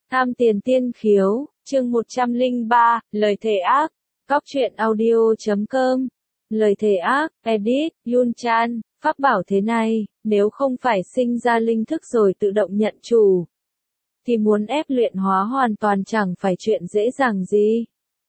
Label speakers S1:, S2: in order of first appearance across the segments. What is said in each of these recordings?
S1: Tham tiền tiên khiếu, chương 103, lời thề ác, góc truyện audio.com. Lời thề ác, edit, Yun Chan, pháp bảo thế này, nếu không phải sinh ra linh thức rồi tự động nhận chủ, thì muốn ép luyện hóa hoàn toàn chẳng phải chuyện dễ dàng gì.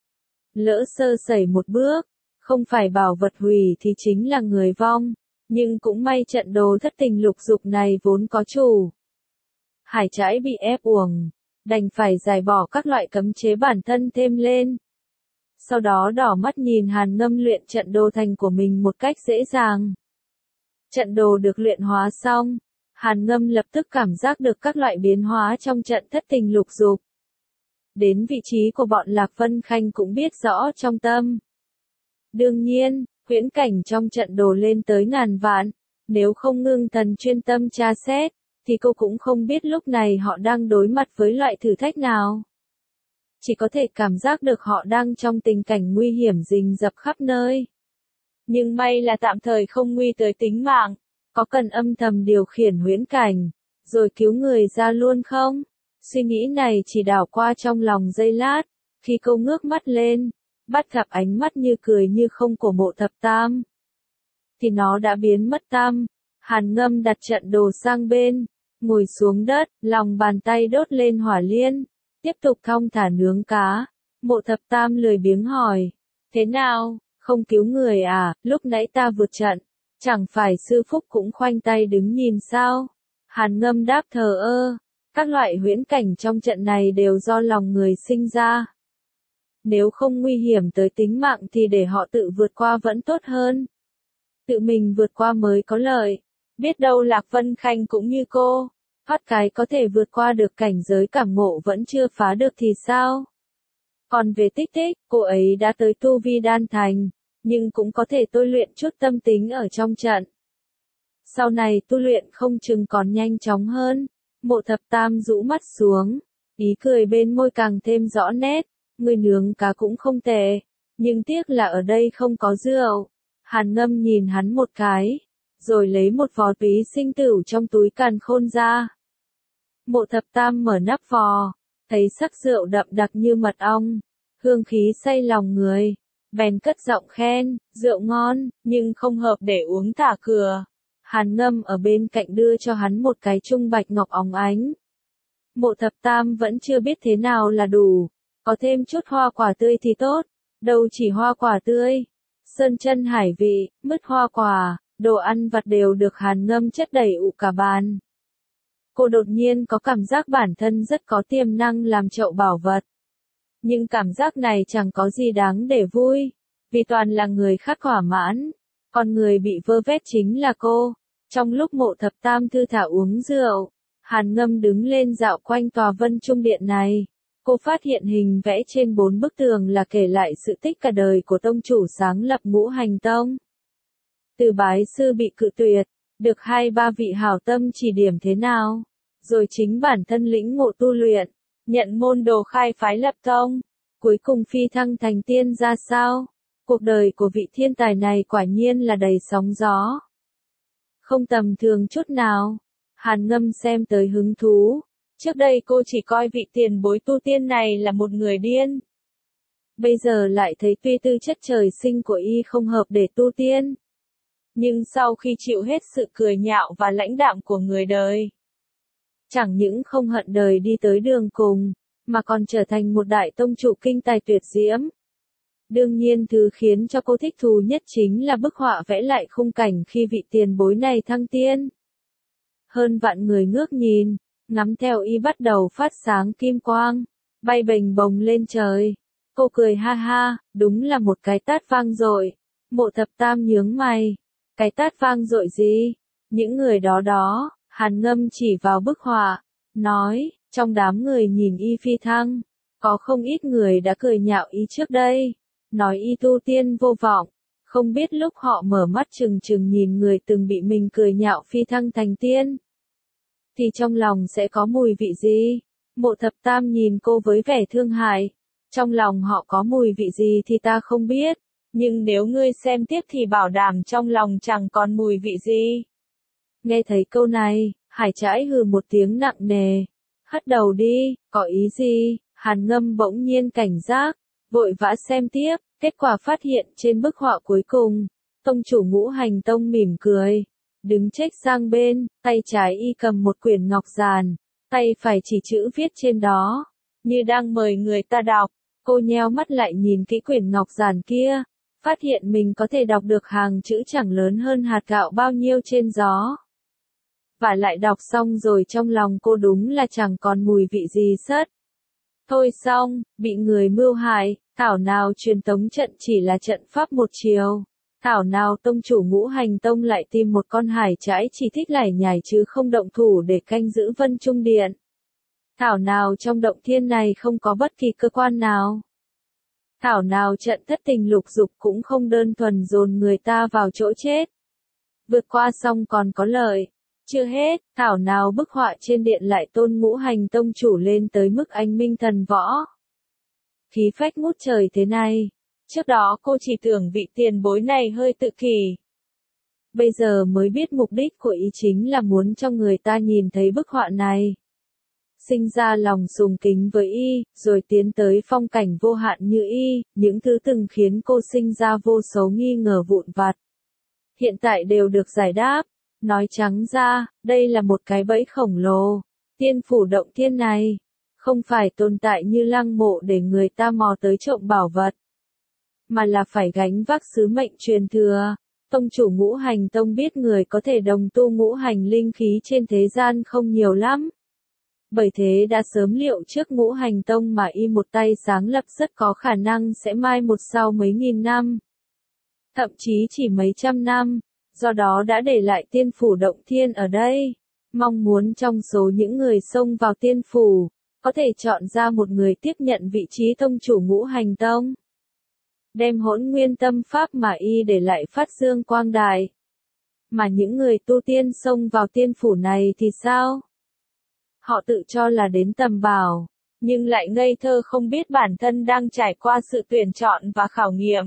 S1: Lỡ sơ sẩy một bước, không phải bảo vật hủy thì chính là người vong, nhưng cũng may trận đồ thất tình lục dục này vốn có chủ. Hải Trãi bị ép uổng, đành phải giải bỏ các loại cấm chế bản thân thêm lên. Sau đó đỏ mắt nhìn Hàn Ngâm luyện trận đồ thành của mình một cách dễ dàng. Trận đồ được luyện hóa xong, Hàn Ngâm lập tức cảm giác được các loại biến hóa trong trận thất tình lục dục. Đến vị trí của bọn Lạc Vân Khanh cũng biết rõ trong tâm. Đương nhiên, huyễn cảnh trong trận đồ lên tới ngàn vạn, nếu không ngưng thần chuyên tâm tra xét, thì cô cũng không biết lúc này họ đang đối mặt với loại thử thách nào. Chỉ có thể cảm giác được họ đang trong tình cảnh nguy hiểm rình rập khắp nơi. Nhưng may là tạm thời không nguy tới tính mạng, có cần âm thầm điều khiển huyễn cảnh, rồi cứu người ra luôn không? Suy nghĩ này chỉ đảo qua trong lòng giây lát, khi cô ngước mắt lên, bắt gặp ánh mắt như cười như không của Mộ Thập Tam. Thì nó đã biến mất tăm. Hàn Ngâm đặt trận đồ sang bên, ngồi xuống đất, lòng bàn tay đốt lên hỏa liên, tiếp tục thong thả nướng cá. Mộ Thập Tam lười biếng hỏi, thế nào, không cứu người à, lúc nãy ta vượt trận, chẳng phải sư phúc cũng khoanh tay đứng nhìn sao? Hàn Ngâm đáp thờ ơ, các loại huyễn cảnh trong trận này đều do lòng người sinh ra. Nếu không nguy hiểm tới tính mạng thì để họ tự vượt qua vẫn tốt hơn. Tự mình vượt qua mới có lợi. Biết đâu Lạc Vân Khanh cũng như cô, thoát cái có thể vượt qua được cảnh giới cảm ngộ vẫn chưa phá được thì sao? Còn về Tích Tích, cô ấy đã tới tu vi đan thành, nhưng cũng có thể tôi luyện chút tâm tính ở trong trận. Sau này tu luyện không chừng còn nhanh chóng hơn. Mộ Thập Tam rũ mắt xuống, ý cười bên môi càng thêm rõ nét, người nướng cá cũng không tệ, nhưng tiếc là ở đây không có rượu. Hàn Ngâm nhìn hắn một cái, rồi lấy một vò túy sinh tửu trong túi càn khôn ra. Mộ Thập Tam mở nắp vò, thấy sắc rượu đậm đặc như mật ong, hương khí say lòng người, bèn cất giọng khen, rượu ngon, nhưng không hợp để uống thả cửa. Hàn Ngâm ở bên cạnh đưa cho hắn một cái chung bạch ngọc óng ánh. Mộ Thập Tam vẫn chưa biết thế nào là đủ, có thêm chút hoa quả tươi thì tốt, đâu chỉ hoa quả tươi, sơn chân hải vị, mứt hoa quả, đồ ăn vặt đều được Hàn Ngâm chất đầy ụ cả bàn. Cô đột nhiên có cảm giác bản thân rất có tiềm năng làm chậu bảo vật. Nhưng cảm giác này chẳng có gì đáng để vui, vì toàn là người khác thỏa mãn, còn người bị vơ vét chính là cô. Trong lúc Mộ Thập Tam thư thả uống rượu, Hàn Ngâm đứng lên dạo quanh tòa Vân Trung Điện này. Cô phát hiện hình vẽ trên 4 bức tường là kể lại sự tích cả đời của tông chủ sáng lập Ngũ Hành Tông. Từ bái sư bị cự tuyệt, được 2-3 vị hảo tâm chỉ điểm thế nào, rồi chính bản thân lĩnh ngộ tu luyện, nhận môn đồ khai phái lập tông, cuối cùng phi thăng thành tiên ra sao? Cuộc đời của vị thiên tài này quả nhiên là đầy sóng gió. Không tầm thường chút nào. Hàn Ngâm xem tới hứng thú. Trước đây cô chỉ coi vị tiền bối tu tiên này là một người điên. Bây giờ lại thấy tuy tư chất trời sinh của y không hợp để tu tiên. Nhưng sau khi chịu hết sự cười nhạo và lãnh đạm của người đời, chẳng những không hận đời đi tới đường cùng, mà còn trở thành một đại tông chủ kinh tài tuyệt diễm. Đương nhiên thứ khiến cho cô thích thú nhất chính là bức họa vẽ lại khung cảnh khi vị tiền bối này thăng tiên. Hơn vạn người ngước nhìn, ngắm theo y bắt đầu phát sáng kim quang, bay bềnh bồng lên trời. Cô cười ha ha, đúng là một cái tát vang dội. Mộ Thập Tam nhướng mày, cái tát vang dội gì? Những người đó, Hàn Ngâm chỉ vào bức họa, nói, trong đám người nhìn y phi thăng, có không ít người đã cười nhạo y trước đây, nói y tu tiên vô vọng, không biết lúc họ mở mắt trừng trừng nhìn người từng bị mình cười nhạo phi thăng thành tiên, thì trong lòng sẽ có mùi vị gì? Mộ Thập Tam nhìn cô với vẻ thương hại, trong lòng họ có mùi vị gì thì ta không biết, nhưng nếu ngươi xem tiếp thì bảo đảm trong lòng chẳng còn mùi vị gì. Nghe thấy câu này, Hải Trãi hừ một tiếng nặng nề, Hất đầu đi, có ý gì? Hàn Ngâm bỗng nhiên cảnh giác, vội vã xem tiếp, kết quả phát hiện trên bức họa cuối cùng, tông chủ Ngũ Hành Tông mỉm cười, đứng chếch sang bên, tay trái y cầm một quyển ngọc giản, tay phải chỉ chữ viết trên đó, như đang mời người ta đọc. Cô nheo mắt lại nhìn kỹ quyển ngọc giản kia, phát hiện mình có thể đọc được hàng chữ chẳng lớn hơn hạt gạo bao nhiêu trên gió. Và lại đọc xong rồi trong lòng cô đúng là chẳng còn mùi vị gì sất. Thôi xong, bị người mưu hại, thảo nào truyền tống trận chỉ là trận pháp một chiều. Thảo nào tông chủ Ngũ Hành Tông lại tìm một con hải trãi chỉ thích lải nhải chứ không động thủ để canh giữ Vân Trung Điện. Thảo nào trong động thiên này không có bất kỳ cơ quan nào. Thảo nào trận thất tình lục dục cũng không đơn thuần dồn người ta vào chỗ chết. Vượt qua xong còn có lợi. Chưa hết, thảo nào bức họa trên điện lại tôn Ngũ Hành Tông chủ lên tới mức anh minh thần võ. Khí phách ngút trời thế này. Trước đó cô chỉ tưởng vị tiền bối này hơi tự kỷ. Bây giờ mới biết mục đích của y chính là muốn cho người ta nhìn thấy bức họa này. Sinh ra lòng sùng kính với y, rồi tiến tới phong cảnh vô hạn như y, những thứ từng khiến cô sinh ra vô số nghi ngờ vụn vặt. Hiện tại đều được giải đáp. Nói trắng ra, đây là một cái bẫy khổng lồ. Tiên phủ động thiên này, không phải tồn tại như lăng mộ để người ta mò tới trộm bảo vật, mà là phải gánh vác sứ mệnh truyền thừa. Tông chủ Ngũ Hành Tông biết người có thể đồng tu ngũ hành linh khí trên thế gian không nhiều lắm. Bởi thế đã sớm liệu trước Ngũ Hành Tông mà y một tay sáng lập rất có khả năng sẽ mai một sau mấy nghìn năm. Thậm chí chỉ mấy trăm năm. Do đó đã để lại tiên phủ động thiên ở đây. Mong muốn trong số những người xông vào tiên phủ, có thể chọn ra một người tiếp nhận vị trí tông chủ Ngũ Hành Tông. Đem Hỗn Nguyên Tâm Pháp mà y để lại phát dương quang đại. Mà những người tu tiên xông vào tiên phủ này thì sao? Họ tự cho là đến tầm bảo, nhưng lại ngây thơ không biết bản thân đang trải qua sự tuyển chọn và khảo nghiệm.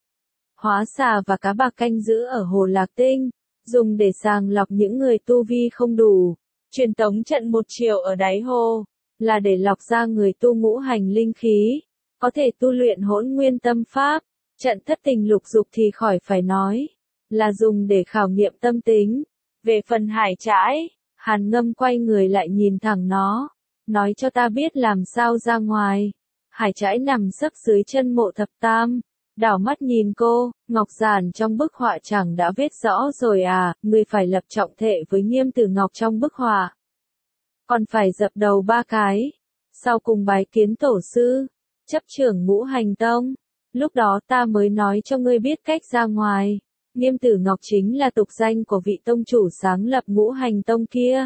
S1: Hóa xà và cá bạc canh giữ ở Hồ Lạc Tinh, dùng để sàng lọc những người tu vi không đủ. Truyền tống trận một chiều ở đáy hồ, là để lọc ra người tu ngũ hành linh khí, có thể tu luyện Hỗn Nguyên Tâm Pháp. Trận thất tình lục dục thì khỏi phải nói, là dùng để khảo nghiệm tâm tính. Về phần hải trãi, Hàn Ngâm quay người lại nhìn thẳng nó, nói cho ta biết làm sao ra ngoài. Hải trãi nằm sấp dưới chân Mộ Thập Tam. Đảo mắt nhìn cô, ngọc giản trong bức họa chẳng đã viết rõ rồi à, người phải lập trọng thệ với Nghiêm Tử Ngọc trong bức họa. Còn phải dập đầu 3 cái, sau cùng bái kiến tổ sư, chấp trưởng Ngũ Hành Tông. Lúc đó ta mới nói cho ngươi biết cách ra ngoài. Nghiêm Tử Ngọc chính là tục danh của vị tông chủ sáng lập Ngũ Hành Tông kia.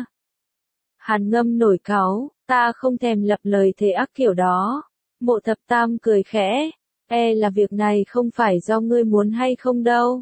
S1: Hàn Ngâm nổi cáu, ta không thèm lập lời thề ác kiểu đó. Mộ Thập Tam cười khẽ. Là việc này không phải do ngươi muốn hay không đâu.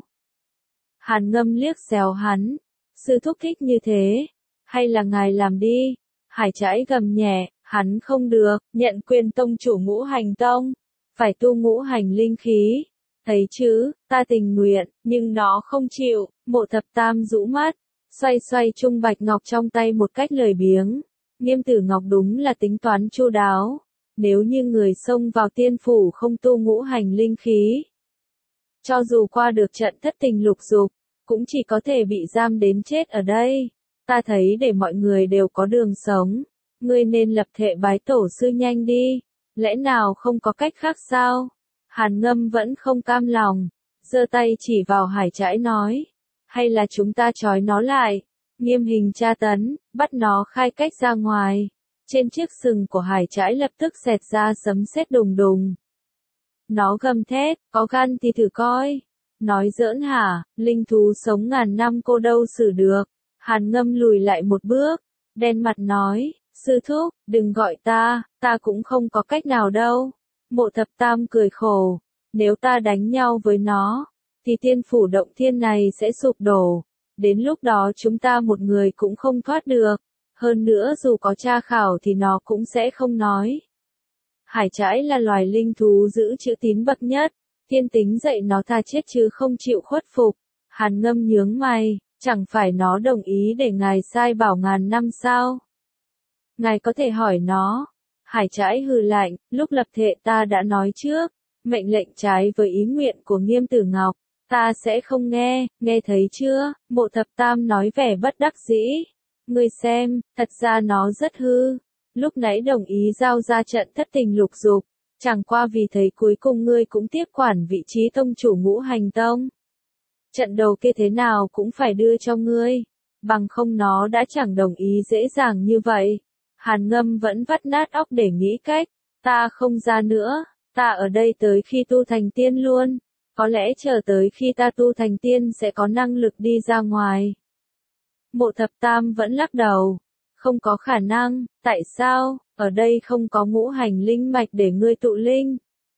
S1: Hàn Ngâm liếc xéo hắn. Sư thúc thích như thế. Hay là ngài làm đi. Hải trãi gầm nhẹ, hắn không được, nhận quyền tông chủ Ngũ Hành Tông. Phải tu ngũ hành linh khí. Thấy chứ, ta tình nguyện, nhưng nó không chịu. Mộ Thập Tam rũ mắt, xoay xoay chung bạch ngọc trong tay một cách lười biếng. Nghiêm Tử Ngọc đúng là tính toán chu đáo. Nếu như người xông vào tiên phủ không tu ngũ hành linh khí, cho dù qua được trận thất tình lục dục, cũng chỉ có thể bị giam đến chết ở đây. Ta thấy để mọi người đều có đường sống, ngươi nên lập thệ bái tổ sư nhanh đi. Lẽ nào không có cách khác sao? Hàn Ngâm vẫn không cam lòng, giơ tay chỉ vào hải trãi nói. Hay là chúng ta trói nó lại, nghiêm hình tra tấn, bắt nó khai cách ra ngoài. Trên chiếc sừng của hải trãi lập tức xẹt ra sấm sét đùng đùng. Nó gầm thét, có gan thì thử coi. Nói giỡn hả, linh thú sống ngàn năm cô đâu xử được. Hàn Ngâm lùi lại một bước, đen mặt nói, sư thúc, đừng gọi ta cũng không có cách nào đâu. Mộ Thập Tam cười khổ, nếu ta đánh nhau với nó, thì tiên phủ động thiên này sẽ sụp đổ. Đến lúc đó chúng ta một người cũng không thoát được. Hơn nữa dù có tra khảo thì nó cũng sẽ không nói. Hải trãi là loài linh thú giữ chữ tín bậc nhất, thiên tính dạy nó tha chết chứ không chịu khuất phục. Hàn Ngâm nhướng mày, chẳng phải nó đồng ý để ngài sai bảo ngàn năm sao? ngài có thể hỏi nó. Hải Trãi hừ lạnh, lúc lập thệ ta đã nói trước, mệnh lệnh trái với ý nguyện của Nghiêm Tử Ngọc, ta sẽ không nghe, nghe thấy chưa? Mộ Thập Tam nói vẻ bất đắc dĩ. Ngươi xem, thật ra nó rất hư. Lúc nãy đồng ý giao ra trận thất tình lục dục, chẳng qua vì thấy cuối cùng ngươi cũng tiếp quản vị trí tông chủ Ngũ Hành Tông. Trận đầu kia thế nào cũng phải đưa cho ngươi, bằng không nó đã chẳng đồng ý dễ dàng như vậy. Hàn Ngâm vẫn vắt nát óc để nghĩ cách, ta không ra nữa, ta ở đây tới khi tu thành tiên luôn, có lẽ chờ tới khi ta tu thành tiên sẽ có năng lực đi ra ngoài. Mộ Thập Tam vẫn lắc đầu, không có khả năng, tại sao, ở đây không có ngũ hành linh mạch để ngươi tụ linh.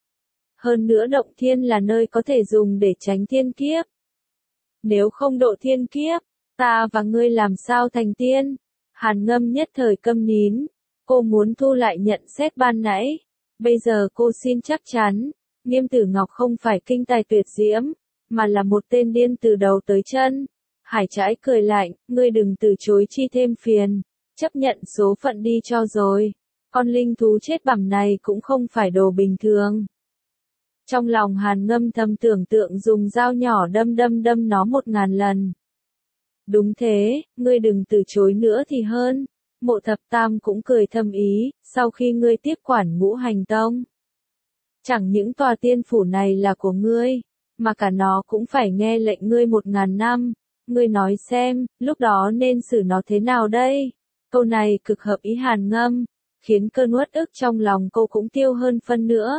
S1: Hơn nữa động thiên là nơi có thể dùng để tránh thiên kiếp. Nếu không độ thiên kiếp, ta và ngươi làm sao thành tiên? Hàn Ngâm nhất thời câm nín, cô muốn thu lại nhận xét ban nãy. Bây giờ cô xin chắc chắn, Nghiêm Tử Ngọc không phải kinh tài tuyệt diễm, mà là một tên điên từ đầu tới chân. Hải Trãi cười lạnh, ngươi đừng từ chối chi thêm phiền, chấp nhận số phận đi cho rồi. Con linh thú chết bẩm này cũng không phải đồ bình thường. Trong lòng Hàn Ngâm thầm tưởng tượng dùng dao nhỏ đâm nó 1000 lần. Đúng thế, ngươi đừng từ chối nữa thì hơn. Mộ Thập Tam cũng cười thầm ý, sau khi ngươi tiếp quản Ngũ Hành Tông. Chẳng những tòa tiên phủ này là của ngươi, mà cả nó cũng phải nghe lệnh ngươi 1000 năm. Ngươi nói xem, lúc đó nên xử nó thế nào đây? Câu này cực hợp ý Hàn Ngâm, khiến cơn uất ức trong lòng cô cũng tiêu hơn phân nữa.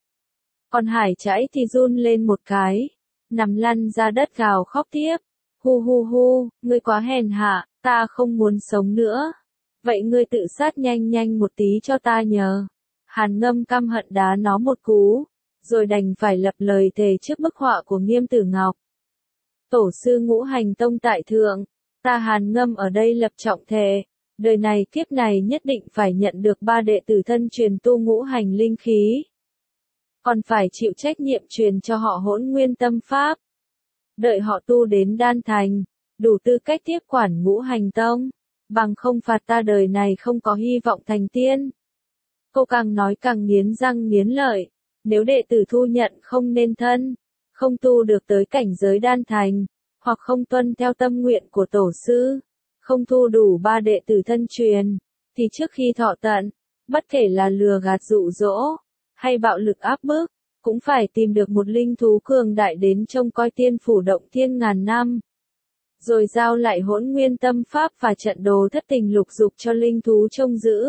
S1: Còn Hải Trãi thì run lên một cái, nằm lăn ra đất gào khóc tiếp. Hu hu hu, ngươi quá hèn hạ, ta không muốn sống nữa. Vậy ngươi tự sát nhanh một tí cho ta nhờ. Hàn Ngâm căm hận đá nó một cú, rồi đành phải lập lời thề trước bức họa của Nghiêm Tử Ngọc. Tổ sư Ngũ Hành Tông tại thượng, ta Hàn Ngâm ở đây lập trọng thề, đời này kiếp này nhất định phải nhận được 3 đệ tử thân truyền tu ngũ hành linh khí. Còn phải chịu trách nhiệm truyền cho họ Hỗn Nguyên Tâm Pháp. Đợi họ tu đến đan thành, đủ tư cách tiếp quản Ngũ Hành Tông, bằng không phạt ta đời này không có hy vọng thành tiên. Cô càng nói càng nghiến răng nghiến lợi, nếu đệ tử thu nhận không nên thân, không tu được tới cảnh giới đan thành, hoặc không tuân theo tâm nguyện của tổ sư, không thu đủ 3 đệ tử thân truyền, thì trước khi thọ tận, bất kể là lừa gạt dụ dỗ, hay bạo lực áp bức, cũng phải tìm được một linh thú cường đại đến trông coi tiên phủ động thiên ngàn năm. Rồi giao lại Hỗn Nguyên Tâm Pháp và trận đồ thất tình lục dục cho linh thú trông giữ.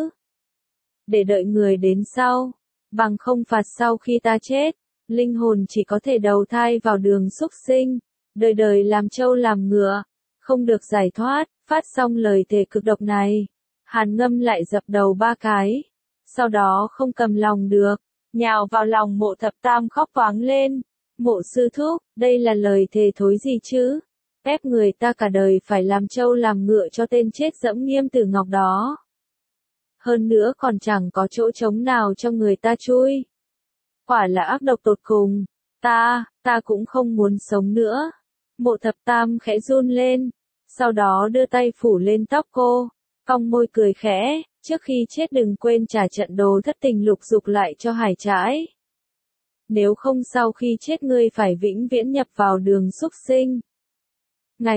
S1: Để đợi người đến sau, bằng không phạt sau khi ta chết, linh hồn chỉ có thể đầu thai vào đường súc sinh, đời đời làm trâu làm ngựa, không được giải thoát. Phát xong lời thề cực độc này, Hàn Ngâm lại dập đầu 3 cái, sau đó không cầm lòng được, nhào vào lòng Mộ Thập Tam khóc toáng lên. Mộ sư thúc, đây là lời thề thối gì chứ? Ép người ta cả đời phải làm trâu làm ngựa cho tên chết dẫm Nghiêm Tử Ngọc đó. Hơn nữa còn chẳng có chỗ trống nào cho người ta chui. Quả là ác độc tột cùng. Ta cũng không muốn sống nữa. Mộ Thập Tam khẽ run lên, sau đó đưa tay phủ lên tóc cô, cong môi cười khẽ, trước khi chết đừng quên trả trận đồ thất tình lục dục lại cho Hải Trãi. Nếu không sau khi chết ngươi phải vĩnh viễn nhập vào đường súc sinh. Ngài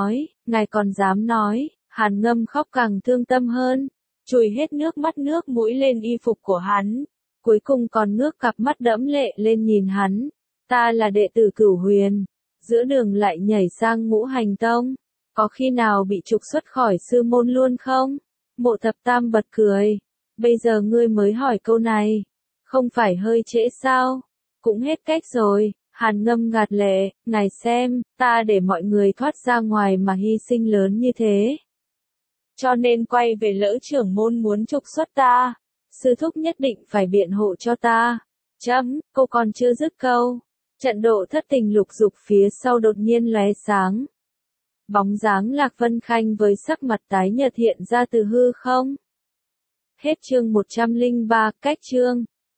S1: còn dám nói, Hàn Ngâm khóc càng thương tâm hơn, chùi hết nước mắt nước mũi lên y phục của hắn, cuối cùng còn ngước cặp mắt đẫm lệ lên nhìn hắn. Ta là đệ tử Cửu Huyền, giữa đường lại nhảy sang Ngũ Hành Tông, có khi nào bị trục xuất khỏi sư môn luôn không? Mộ Thập Tam bật cười, bây giờ ngươi mới hỏi câu này, không phải hơi trễ sao? Cũng hết cách rồi. Hàn Ngâm gạt lệ, ngài xem, ta để mọi người thoát ra ngoài mà hy sinh lớn như thế. Cho nên quay về lỡ trưởng môn muốn trục xuất ta, sư thúc nhất định phải biện hộ cho ta. Cô còn chưa dứt câu. Trận độ thất tình lục dục phía sau đột nhiên lóe sáng. Bóng dáng Lạc Vân Khanh với sắc mặt tái nhợt hiện ra từ hư không. Hết chương 103, cách chương.